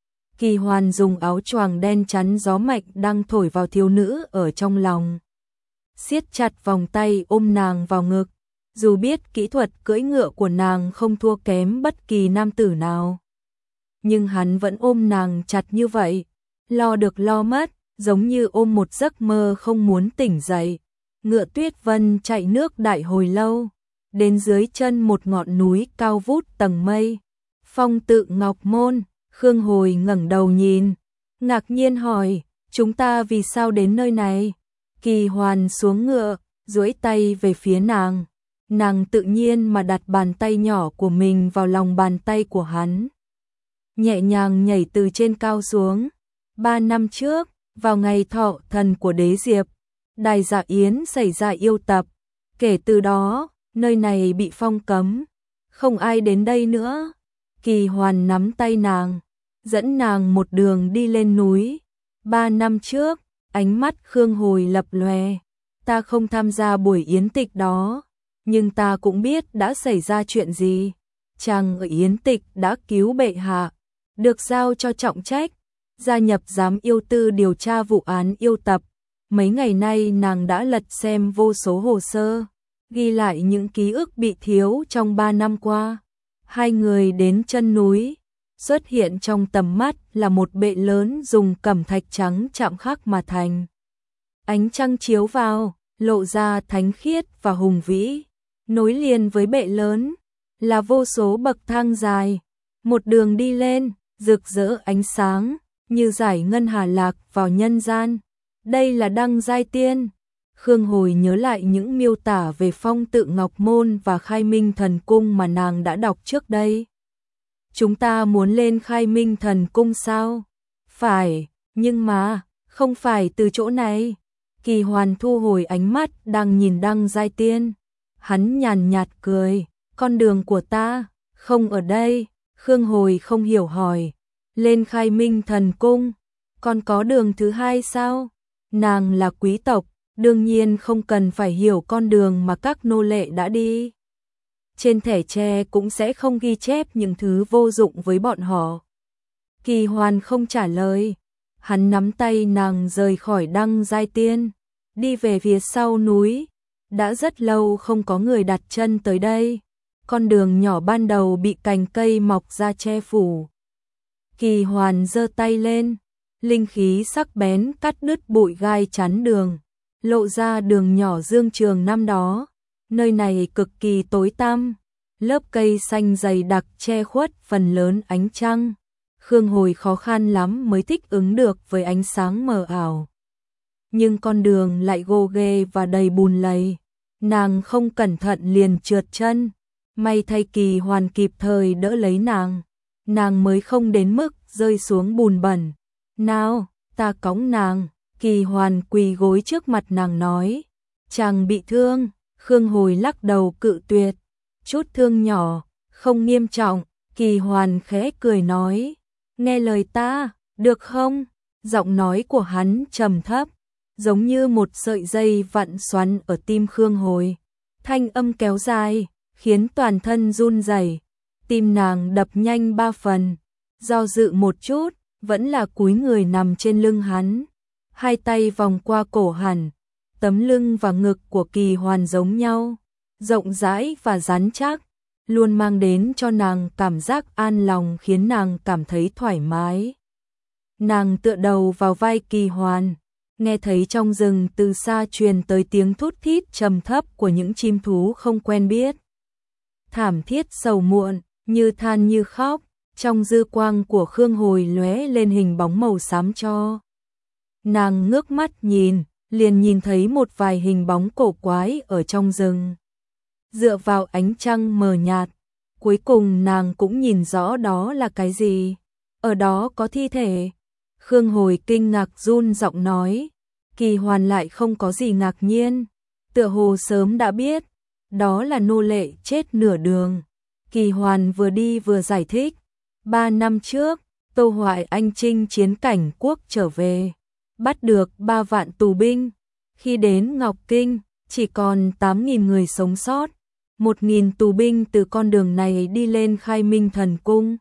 Kỳ Hoàn dùng áo choàng đen chắn gió mạnh đang thổi vào thiếu nữ ở trong lòng, siết chặt vòng tay ôm nàng vào ngực. Dù biết kỹ thuật cưỡi ngựa của nàng không thua kém bất kỳ nam tử nào, nhưng hắn vẫn ôm nàng chặt như vậy, lo được lo mất, giống như ôm một giấc mơ không muốn tỉnh dậy. Ngựa Tuyết Vân chạy nước đại hồi lâu, đến dưới chân một ngọn núi cao vút tầng mây, Phong Tự Ngọc Môn. Khương Hồi ngẩng đầu nhìn, ngạc nhiên hỏi, chúng ta vì sao đến nơi này? Kỳ Hoàn xuống ngựa, duỗi tay về phía nàng. Nàng tự nhiên mà đặt bàn tay nhỏ của mình vào lòng bàn tay của hắn, nhẹ nhàng nhảy từ trên cao xuống. 3 năm trước, vào ngày thọ thần của Đế Diệp, Đài Dạ Yến xảy ra yêu tập. Kể từ đó, nơi này bị phong cấm, không ai đến đây nữa. Kỳ Hoàn nắm tay nàng, dẫn nàng một đường đi lên núi. 3 năm trước, ánh mắt Khương Hồi lập lòe, ta không tham gia buổi yến tịch đó, nhưng ta cũng biết đã xảy ra chuyện gì. Chàng ở yến tịch đã cứu bệ hạ, được giao cho trọng trách, gia nhập giám yêu tư điều tra vụ án yêu tập. Mấy ngày nay nàng đã lật xem vô số hồ sơ, ghi lại những ký ức bị thiếu trong 3 năm qua. Hai người đến chân núi, xuất hiện trong tầm mắt là một bệ lớn dùng cẩm thạch trắng chạm khắc mà thành. Ánh trăng chiếu vào, lộ ra thánh khiết và hùng vĩ. Nối liền với bệ lớn, là vô số bậc thang dài, một đường đi lên, rực rỡ ánh sáng, như giải ngân hà lạc vào nhân gian. Đây là Đăng Giai Tiên. Khương Hồi nhớ lại những miêu tả về phong tự Ngọc Môn và Khai Minh Thần Cung mà nàng đã đọc trước đây. Chúng ta muốn lên Khai Minh Thần Cung sao? Phải, nhưng mà, không phải từ chỗ này. Kỳ Hoàn thu hồi ánh mắt đang nhìn Đăng Giai Tiên. Hắn nhàn nhạt cười, con đường của ta, không ở đây. Khương Hồi không hiểu hỏi, lên Khai Minh Thần Cung, còn có đường thứ hai sao? Nàng là quý tộc, đương nhiên không cần phải hiểu con đường mà các nô lệ đã đi. Trên thẻ tre cũng sẽ không ghi chép những thứ vô dụng với bọn họ. Kỳ Hoàn không trả lời, hắn nắm tay nàng rời khỏi Đăng Giai Tiên, đi về phía sau núi. Đã rất lâu không có người đặt chân tới đây. Con đường nhỏ ban đầu bị cành cây mọc ra che phủ. Kỳ Hoàn giơ tay lên, linh khí sắc bén cắt đứt bụi gai chắn đường, lộ ra đường nhỏ Dương Trường năm đó. Nơi này cực kỳ tối tăm, lớp cây xanh dày đặc che khuất phần lớn ánh trăng. Khương Hồi khó khăn lắm mới thích ứng được với ánh sáng mờ ảo. Nhưng con đường lại gồ ghề và đầy bùn lầy, nàng không cẩn thận liền trượt chân. May thay Kỳ Hoàn kịp thời đỡ lấy nàng mới không đến mức rơi xuống bùn bẩn. Nào, ta cõng nàng. Kỳ Hoàn quỳ gối trước mặt nàng nói, chàng bị thương. Khương Hồi lắc đầu cự tuyệt, chút thương nhỏ, không nghiêm trọng. Kỳ Hoàn khẽ cười nói, nghe lời ta, được không? Giọng nói của hắn trầm thấp, giống như một sợi dây vặn xoắn ở tim Khương Hồi. Thanh âm kéo dài, khiến toàn thân run rẩy. Tim nàng đập nhanh 3 phần, do dự một chút, vẫn là cúi người nằm trên lưng hắn. Hai tay vòng qua cổ hắn, tấm lưng và ngực của Kỳ Hoàn giống nhau, rộng rãi và rắn chắc, luôn mang đến cho nàng cảm giác an lòng khiến nàng cảm thấy thoải mái. Nàng tựa đầu vào vai Kỳ Hoàn, nghe thấy trong rừng từ xa truyền tới tiếng thút thít trầm thấp của những chim thú không quen biết. Thảm thiết sầu muộn, như than như khóc, trong dư quang của Khương Hồi lóe lên hình bóng màu xám cho. Nàng ngước mắt nhìn, liền nhìn thấy một vài hình bóng cổ quái ở trong rừng. Dựa vào ánh trăng mờ nhạt, cuối cùng nàng cũng nhìn rõ đó là cái gì. Ở đó có thi thể. Khương Hồi kinh ngạc run giọng nói. Kỳ Hoàn lại không có gì ngạc nhiên, tựa hồ sớm đã biết, đó là nô lệ chết nửa đường. Kỳ Hoàn vừa đi vừa giải thích, 3 năm trước, Tô Hoại Anh chinh chiến cảnh quốc trở về, bắt được 3 vạn tù binh. Khi đến Ngọc Kinh, chỉ còn 8.000 người sống sót. 1.000 tù binh từ con đường này đi lên Khai Minh Thần Cung.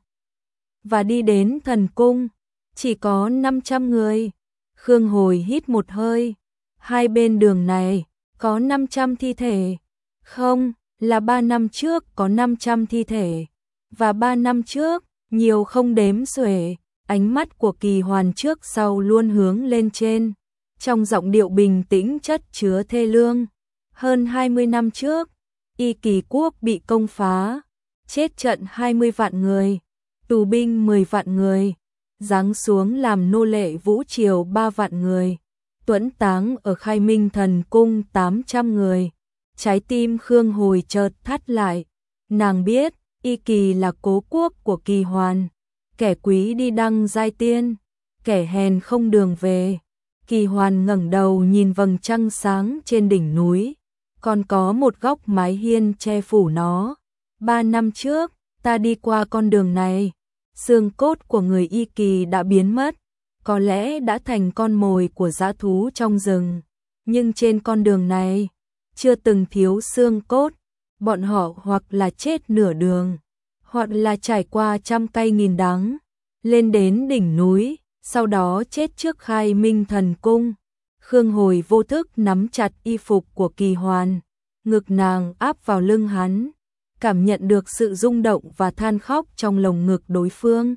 Và đi đến Thần Cung, chỉ có 500 người. Khương Hồi hít một hơi. Hai bên đường này, có 500 thi thể. Không, là 3 năm trước có 500 thi thể. Và 3 năm trước, nhiều không đếm xuể. Ánh mắt của Kỳ Hoàn trước sau luôn hướng lên trên. Trong giọng điệu bình tĩnh chất chứa thê lương. Hơn 20 năm trước, Y Kỳ quốc bị công phá, chết trận 20 vạn người, tù binh 10 vạn người, giáng xuống làm nô lệ Vũ Triều 3 vạn người, tuẫn táng ở Khai Minh Thần Cung 800 người. Trái tim Khương Hồi chợt thắt lại, nàng biết Y Kỳ là cố quốc của Kỳ Hoàn, kẻ quý đi Đăng Giai Tiên, kẻ hèn không đường về. Kỳ Hoàn ngẩng đầu nhìn vầng trăng sáng trên đỉnh núi, còn có một góc mái hiên che phủ nó. 3 năm trước, ta đi qua con đường này, xương cốt của người Y Kỳ đã biến mất, có lẽ đã thành con mồi của dã thú trong rừng. Nhưng trên con đường này, chưa từng thiếu xương cốt, bọn họ hoặc là chết nửa đường, hoặc là trải qua trăm cay nghìn đắng, lên đến đỉnh núi, sau đó chết trước Khai Minh Thần Cung. Khương Hồi vô thức nắm chặt y phục của Kỳ Hoàn, ngực nàng áp vào lưng hắn, cảm nhận được sự rung động và than khóc trong lồng ngực đối phương.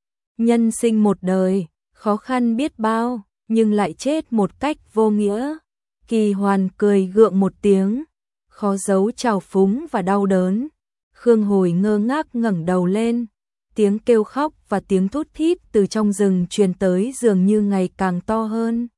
Nhân sinh một đời, khó khăn biết bao, nhưng lại chết một cách vô nghĩa. Kỳ Hoàn cười gượng một tiếng, khó giấu trào phúng và đau đớn. Khương Hồi ngơ ngác ngẩng đầu lên, tiếng kêu khóc và tiếng thút thít từ trong rừng truyền tới dường như ngày càng to hơn.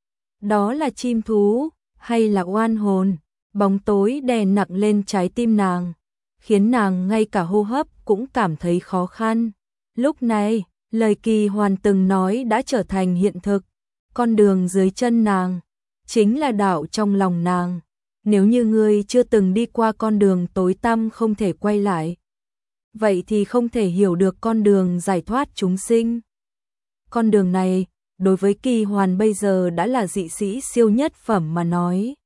Đó là chim thú, hay là oan hồn? Bóng tối đè nặng lên trái tim nàng, khiến nàng ngay cả hô hấp cũng cảm thấy khó khăn. Lúc này, lời Kỳ Hoàn từng nói đã trở thành hiện thực. Con đường dưới chân nàng chính là đạo trong lòng nàng. Nếu như ngươi chưa từng đi qua con đường tối tăm không thể quay lại, vậy thì không thể hiểu được con đường giải thoát chúng sinh. Con đường này, đối với Kỳ Hoàn bây giờ đã là dị sĩ siêu nhất phẩm mà nói,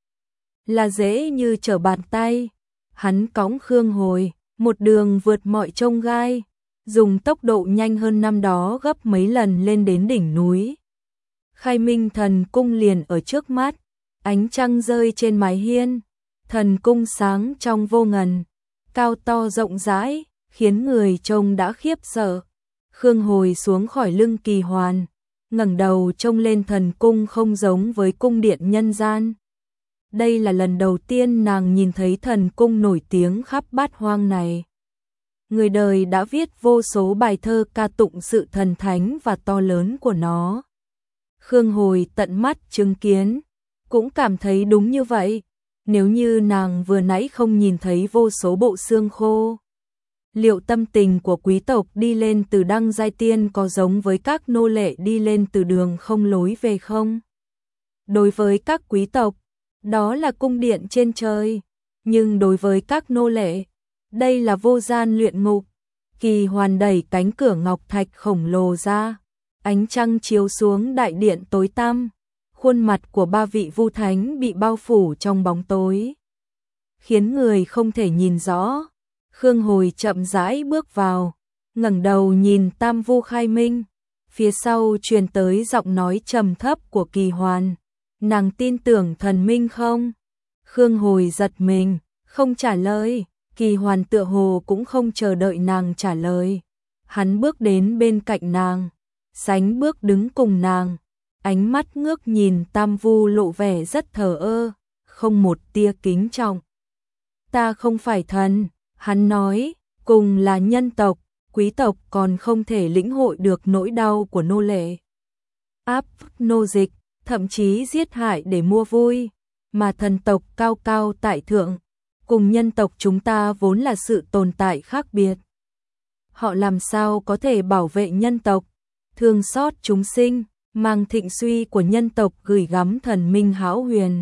là dễ như trở bàn tay. Hắn cõng Khương Hồi, một đường vượt mọi chông gai, dùng tốc độ nhanh hơn năm đó gấp mấy lần lên đến đỉnh núi. Khai Minh Thần Cung liền ở trước mắt, ánh trăng rơi trên mái hiên, thần cung sáng trong vô ngần, cao to rộng rãi, khiến người trông đã khiếp sợ. Khương Hồi xuống khỏi lưng Kỳ Hoàn, ngẩng đầu trông lên thần cung không giống với cung điện nhân gian. Đây là lần đầu tiên nàng nhìn thấy thần cung nổi tiếng khắp bát hoang này. Người đời đã viết vô số bài thơ ca tụng sự thần thánh và to lớn của nó. Khương Hồi tận mắt chứng kiến, cũng cảm thấy đúng như vậy. Nếu như nàng vừa nãy không nhìn thấy vô số bộ xương khô, liệu tâm tình của quý tộc đi lên từ Đăng Giai Tiên có giống với các nô lệ đi lên từ đường không lối về không? Đối với các quý tộc, đó là cung điện trên trời, nhưng đối với các nô lệ, đây là vô gian luyện ngục. Kỳ Hoàn đẩy cánh cửa ngọc thạch khổng lồ ra, ánh trăng chiếu xuống đại điện tối tăm, khuôn mặt của ba vị vu thánh bị bao phủ trong bóng tối, khiến người không thể nhìn rõ. Khương Hồi chậm rãi bước vào, ngẩng đầu nhìn Tam Vu Khai Minh, phía sau truyền tới giọng nói trầm thấp của Kỳ Hoàn. Nàng tin tưởng thần minh không? Khương Hồi giật mình, không trả lời. Kỳ Hoàn tựa hồ cũng không chờ đợi nàng trả lời. Hắn bước đến bên cạnh nàng, sánh bước đứng cùng nàng, ánh mắt ngước nhìn Tam Vu lộ vẻ rất thờ ơ, không một tia kính trọng. Ta không phải thần, hắn nói, cùng là nhân tộc, quý tộc còn không thể lĩnh hội được nỗi đau của nô lệ. Áp nô dịch, thậm chí giết hại để mua vui, mà thần tộc cao cao tại thượng, cùng nhân tộc chúng ta vốn là sự tồn tại khác biệt. Họ làm sao có thể bảo vệ nhân tộc, thương xót chúng sinh, mang thịnh suy của nhân tộc gửi gắm thần minh hão huyền.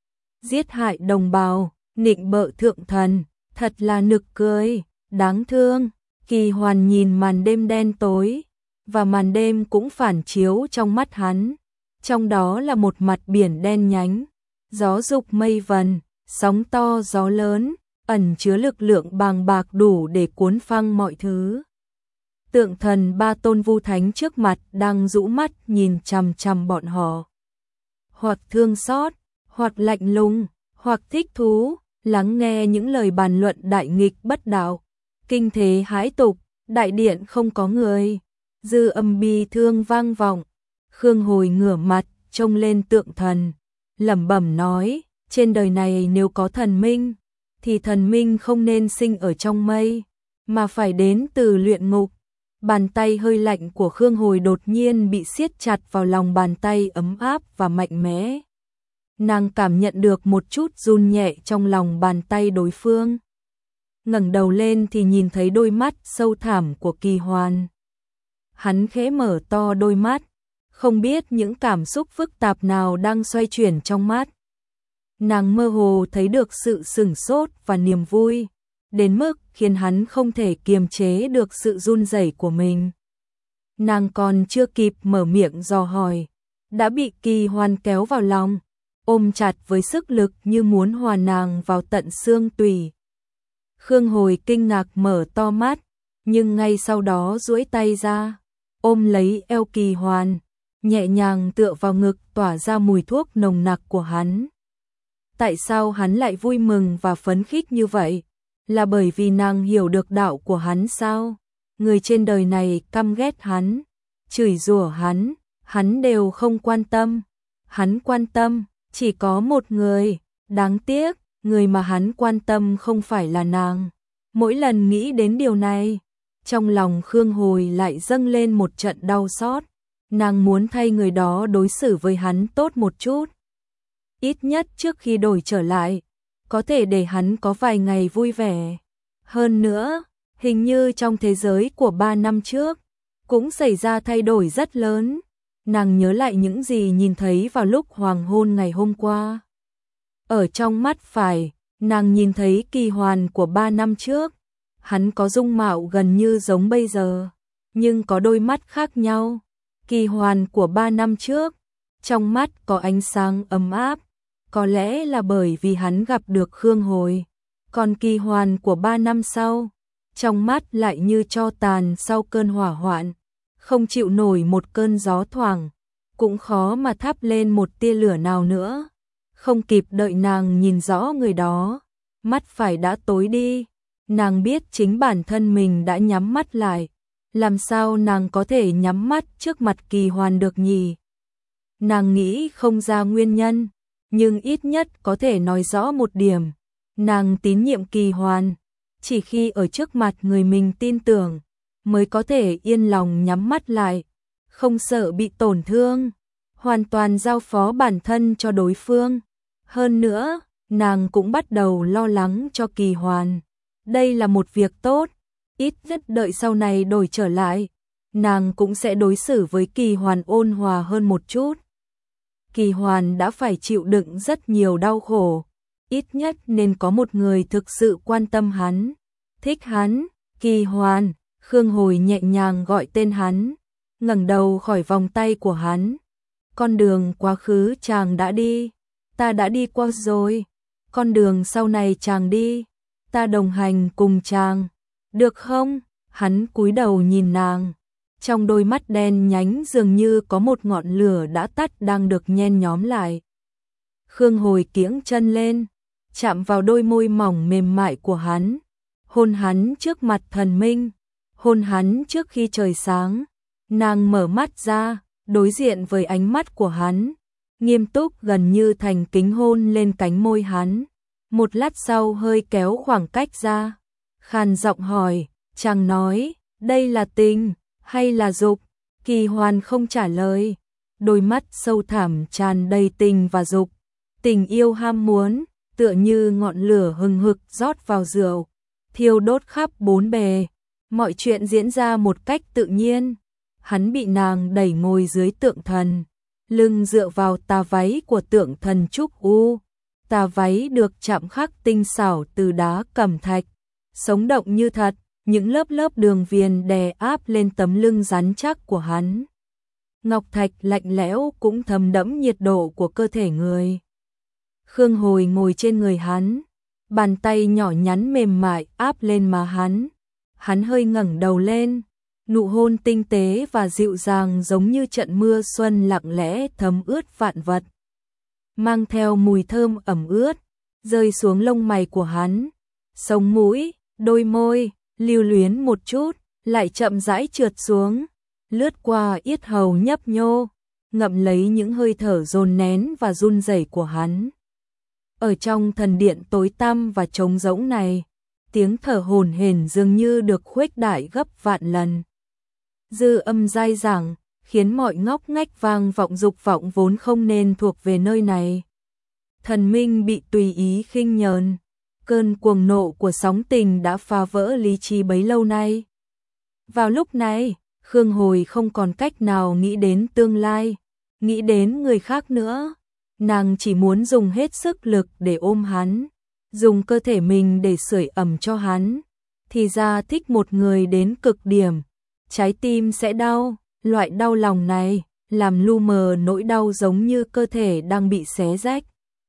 Giết hại đồng bào, nịnh bợ thượng thần, thật là nực cười, đáng thương. Kỳ Hoàn nhìn màn đêm đen tối, và màn đêm cũng phản chiếu trong mắt hắn. Trong đó là một mặt biển đen nhánh, gió dục mây vần, sóng to gió lớn, ẩn chứa lực lượng bàng bạc đủ để cuốn phăng mọi thứ. Tượng thần ba tôn vu thánh trước mặt đang rũ mắt nhìn chằm chằm bọn họ. Hoặc thương xót, hoặc lạnh lùng, hoặc thích thú, lắng nghe những lời bàn luận đại nghịch bất đạo. Kinh thế hãi tục, đại điện không có người, dư âm bi thương vang vọng. Khương Hồi ngửa mặt, trông lên tượng thần, lẩm bẩm nói, trên đời này nếu có thần minh, thì thần minh không nên sinh ở trong mây, mà phải đến từ luyện ngục. Bàn tay hơi lạnh của Khương Hồi đột nhiên bị siết chặt vào lòng bàn tay ấm áp và mạnh mẽ. Nàng cảm nhận được một chút run nhẹ trong lòng bàn tay đối phương. Ngẩng đầu lên thì nhìn thấy đôi mắt sâu thẳm của Kỳ Hoàn. Hắn khẽ mở to đôi mắt, không biết những cảm xúc phức tạp nào đang xoay chuyển trong mắt. Nàng mơ hồ thấy được sự sửng sốt và niềm vui, đến mức khiến hắn không thể kiềm chế được sự run rẩy của mình. Nàng còn chưa kịp mở miệng dò hỏi, đã bị Kỳ Hoàn kéo vào lòng, ôm chặt với sức lực như muốn hòa nàng vào tận xương tủy. Khương Hồi kinh ngạc mở to mắt, nhưng ngay sau đó duỗi tay ra, ôm lấy eo Kỳ Hoàn, nhẹ nhàng tựa vào ngực tỏa ra mùi thuốc nồng nặc của hắn. Tại sao hắn lại vui mừng và phấn khích như vậy? Là bởi vì nàng hiểu được đạo của hắn sao? Người trên đời này căm ghét hắn, chửi rủa hắn đều không quan tâm. Hắn quan tâm chỉ có một người, đáng tiếc, người mà hắn quan tâm không phải là nàng. Mỗi lần nghĩ đến điều này, trong lòng Khương Hồi lại dâng lên một trận đau xót. Nàng muốn thay người đó đối xử với hắn tốt một chút. Ít nhất trước khi đổi trở lại, có thể để hắn có vài ngày vui vẻ. Hơn nữa, hình như trong thế giới của 3 năm trước, cũng xảy ra thay đổi rất lớn. Nàng nhớ lại những gì nhìn thấy vào lúc hoàng hôn ngày hôm qua. Ở trong mắt phải, nàng nhìn thấy Kỳ Hoàn của 3 năm trước. Hắn có dung mạo gần như giống bây giờ, nhưng có đôi mắt khác nhau. Kỳ Hoàn của 3 năm trước, trong mắt có ánh sáng ấm áp, có lẽ là bởi vì hắn gặp được Khương Hồi. Còn Kỳ Hoàn của 3 năm sau, trong mắt lại như tro tàn sau cơn hỏa hoạn, không chịu nổi một cơn gió thoảng, cũng khó mà thắp lên một tia lửa nào nữa. Không kịp đợi nàng nhìn rõ người đó, mắt phải đã tối đi. Nàng biết chính bản thân mình đã nhắm mắt lại. Làm sao nàng có thể nhắm mắt trước mặt Kỳ Hoàn được nhỉ? Nàng nghĩ không ra nguyên nhân, nhưng ít nhất có thể nói rõ một điểm. Nàng tín nhiệm Kỳ Hoàn, chỉ khi ở trước mặt người mình tin tưởng, mới có thể yên lòng nhắm mắt lại, không sợ bị tổn thương, hoàn toàn giao phó bản thân cho đối phương. Hơn nữa, nàng cũng bắt đầu lo lắng cho Kỳ Hoàn. Đây là một việc tốt, ít nhất đợi sau này đổi trở lại, nàng cũng sẽ đối xử với Kỳ Hoàn ôn hòa hơn một chút. Kỳ Hoàn đã phải chịu đựng rất nhiều đau khổ, ít nhất nên có một người thực sự quan tâm hắn, thích hắn. Kỳ Hoàn, Khương Hồi nhẹ nhàng gọi tên hắn, ngẩng đầu khỏi vòng tay của hắn. Con đường quá khứ chàng đã đi, ta đã đi qua rồi. Con đường sau này chàng đi, ta đồng hành cùng chàng, được không? Hắn cúi đầu nhìn nàng, trong đôi mắt đen nhánh dường như có một ngọn lửa đã tắt đang được nhen nhóm lại. Khương Hồi kiễng chân lên, chạm vào đôi môi mỏng mềm mại của hắn, hôn hắn trước mặt thần minh, hôn hắn trước khi trời sáng. Nàng mở mắt ra, đối diện với ánh mắt của hắn, nghiêm túc gần như thành kính hôn lên cánh môi hắn. Một lát sau hơi kéo khoảng cách ra, khàn giọng hỏi, chàng nói, đây là tình hay là dục? Kỳ Hoàn không trả lời, đôi mắt sâu thẳm tràn đầy tình và dục, tình yêu ham muốn, tựa như ngọn lửa hừng hực rót vào rượu, thiêu đốt khắp bốn bề. Mọi chuyện diễn ra một cách tự nhiên. Hắn bị nàng đẩy ngồi dưới tượng thần, lưng dựa vào tà váy của tượng thần Trúc U. Tà váy được chạm khắc tinh xảo từ đá cẩm thạch, sống động như thật, những lớp lớp đường viền đè áp lên tấm lưng rắn chắc của hắn. Ngọc thạch lạnh lẽo cũng thấm đẫm nhiệt độ của cơ thể người. Khương Hồi ngồi trên người hắn, bàn tay nhỏ nhắn mềm mại áp lên má hắn. Hắn hơi ngẩng đầu lên, nụ hôn tinh tế và dịu dàng giống như trận mưa xuân lặng lẽ thấm ướt vạn vật, mang theo mùi thơm ẩm ướt, rơi xuống lông mày của hắn, sống mũi, đôi môi, lưu luyến một chút, lại chậm rãi trượt xuống, lướt qua yết hầu nhấp nhô, ngậm lấy những hơi thở dồn nén và run rẩy của hắn. Ở trong thần điện tối tăm và trống rỗng này, tiếng thở hổn hển dường như được khuếch đại gấp vạn lần. Dư âm dai dẳng, khiến mọi ngóc ngách vang vọng dục vọng vốn không nên thuộc về nơi này. Thần minh bị tùy ý khinh nhờn, cơn cuồng nộ của sóng tình đã phá vỡ lý trí bấy lâu nay. Vào lúc này, Khương Hồi không còn cách nào nghĩ đến tương lai, nghĩ đến người khác nữa. Nàng chỉ muốn dùng hết sức lực để ôm hắn, dùng cơ thể mình để sưởi ẩm cho hắn. Thì ra thích một người đến cực điểm, trái tim sẽ đau, loại đau lòng này làm lu mờ nỗi đau giống như cơ thể đang bị xé rách.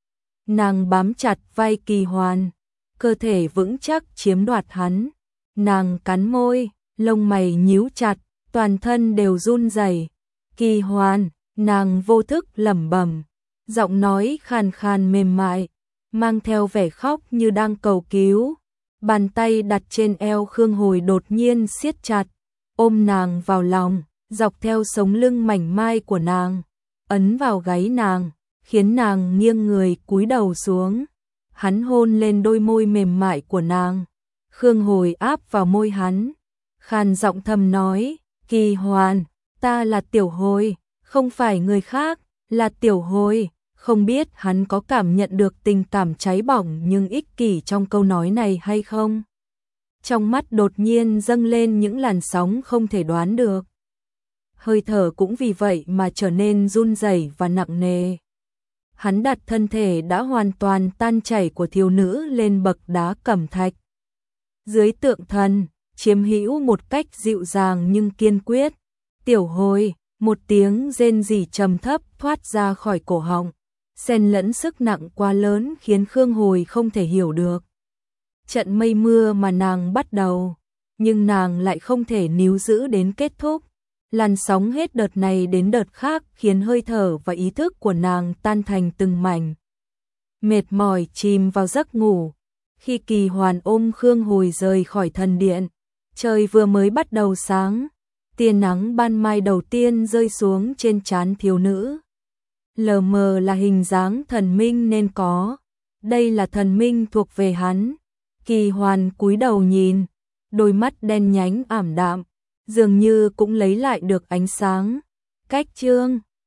Nàng bám chặt vai Kỳ Hoàn, cơ thể vững chắc chiếm đoạt hắn. Nàng cắn môi, lông mày nhíu chặt, toàn thân đều run rẩy. Kỳ Hoàn, nàng vô thức lẩm bẩm, giọng nói khàn khàn mềm mại, mang theo vẻ khóc như đang cầu cứu. Bàn tay đặt trên eo Khương Hồi đột nhiên siết chặt, ôm nàng vào lòng, dọc theo sống lưng mảnh mai của nàng, ấn vào gáy nàng, khiến nàng nghiêng người cúi đầu xuống. Hắn hôn lên đôi môi mềm mại của nàng, Khương Hồi áp vào môi hắn, khàn giọng thầm nói, Kỳ Hoàn, ta là Tiểu Hồi, không phải người khác, là Tiểu Hồi. Không biết hắn có cảm nhận được tình cảm cháy bỏng nhưng ích kỷ trong câu nói này hay không? Trong mắt đột nhiên dâng lên những làn sóng không thể đoán được. Hơi thở cũng vì vậy mà trở nên run rẩy và nặng nề. Hắn đặt thân thể đã hoàn toàn tan chảy của thiếu nữ lên bậc đá cẩm thạch. Dưới tượng thần, chiếm hữu một cách dịu dàng nhưng kiên quyết. Tiểu Hồi, một tiếng rên rỉ trầm thấp thoát ra khỏi cổ họng, xen lẫn sức nặng quá lớn khiến Khương Hồi không thể hiểu được. Trận mây mưa mà nàng bắt đầu, nhưng nàng lại không thể níu giữ đến kết thúc. Làn sóng hết đợt này đến đợt khác khiến hơi thở và ý thức của nàng tan thành từng mảnh. Mệt mỏi chìm vào giấc ngủ. Khi Kỳ Hoàn ôm Khương Hồi rời khỏi thần điện, trời vừa mới bắt đầu sáng, tia nắng ban mai đầu tiên rơi xuống trên trán thiếu nữ. Lờ mờ là hình dáng thần minh nên có, đây là thần minh thuộc về hắn. Kỳ Hoàn cúi đầu nhìn, đôi mắt đen nhánh ảm đạm, dường như cũng lấy lại được ánh sáng. Cách chương